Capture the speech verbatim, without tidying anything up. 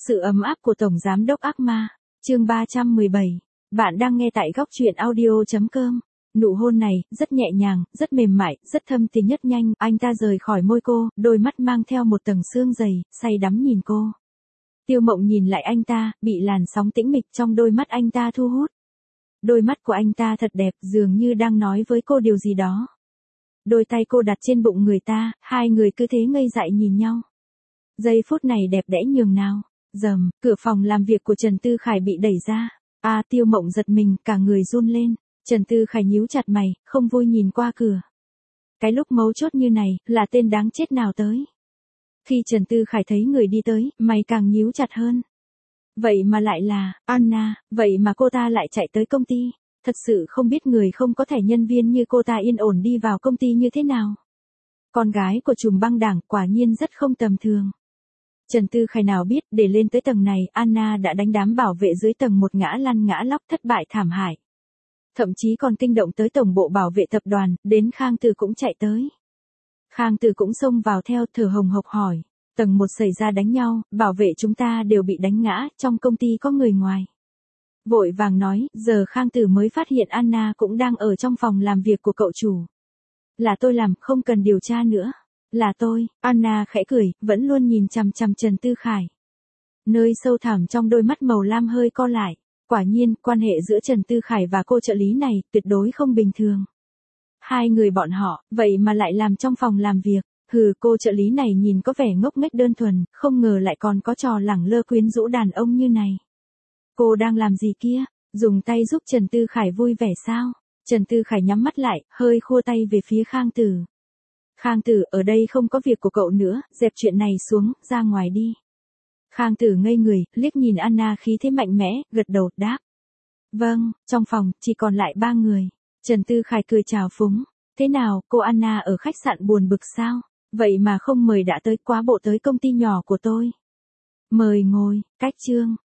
Sự ấm áp của Tổng Giám đốc ác ma, chương ba trăm mười bảy. Bạn đang nghe tại góc truyện audio.com. Nụ hôn này, rất nhẹ nhàng, rất mềm mại, rất thâm tình nhất nhanh, anh ta rời khỏi môi cô, đôi mắt mang theo một tầng sương dày, say đắm nhìn cô. Tiêu Mộng nhìn lại anh ta, bị làn sóng tĩnh mịch trong đôi mắt anh ta thu hút. Đôi mắt của anh ta thật đẹp, dường như đang nói với cô điều gì đó. Đôi tay cô đặt trên bụng người ta, hai người cứ thế ngây dại nhìn nhau. Giây phút này đẹp đẽ nhường nào. Rầm, cửa phòng làm việc của Trần Tư Khải bị đẩy ra. A à, Tiêu Mộng giật mình, cả người run lên. Trần Tư Khải nhíu chặt mày, không vui nhìn qua cửa. Cái lúc mấu chốt như này, là tên đáng chết nào tới? Khi Trần Tư Khải thấy người đi tới, mày càng nhíu chặt hơn. Vậy mà lại là Anna, vậy mà cô ta lại chạy tới công ty. Thật sự không biết người không có thẻ nhân viên như cô ta yên ổn đi vào công ty như thế nào. Con gái của trùm băng đảng quả nhiên rất không tầm thường. Trần Tư Khải nào biết, để lên tới tầng này, Anna đã đánh đám bảo vệ dưới tầng một ngã lăn ngã lóc thất bại thảm hại. Thậm chí còn kinh động tới tổng bộ bảo vệ tập đoàn, đến Khang Từ cũng chạy tới. Khang Từ cũng xông vào theo, thở hồng hộc hỏi. Tầng một xảy ra đánh nhau, bảo vệ chúng ta đều bị đánh ngã, trong công ty có người ngoài. Vội vàng nói, giờ Khang Từ mới phát hiện Anna cũng đang ở trong phòng làm việc của cậu chủ. Là tôi làm, không cần điều tra nữa. Là tôi, Anna khẽ cười, vẫn luôn nhìn chằm chằm Trần Tư Khải. Nơi sâu thẳm trong đôi mắt màu lam hơi co lại. Quả nhiên, quan hệ giữa Trần Tư Khải và cô trợ lý này, tuyệt đối không bình thường. Hai người bọn họ, vậy mà lại làm trong phòng làm việc. Hừ, cô trợ lý này nhìn có vẻ ngốc nghếch đơn thuần, không ngờ lại còn có trò lẳng lơ quyến rũ đàn ông như này. Cô đang làm gì kia? Dùng tay giúp Trần Tư Khải vui vẻ sao? Trần Tư Khải nhắm mắt lại, hơi khua tay về phía Khang Tử. Khang Tử, ở đây không có việc của cậu nữa, dẹp chuyện này xuống, ra ngoài đi. Khang Tử ngây người, liếc nhìn Anna khí thế mạnh mẽ, gật đầu, đáp. Vâng, trong phòng, chỉ còn lại ba người. Trần Tư Khải cười chào phúng. Thế nào, cô Anna ở khách sạn buồn bực sao? Vậy mà không mời đã tới quá bộ tới công ty nhỏ của tôi. Mời ngồi, cách chương.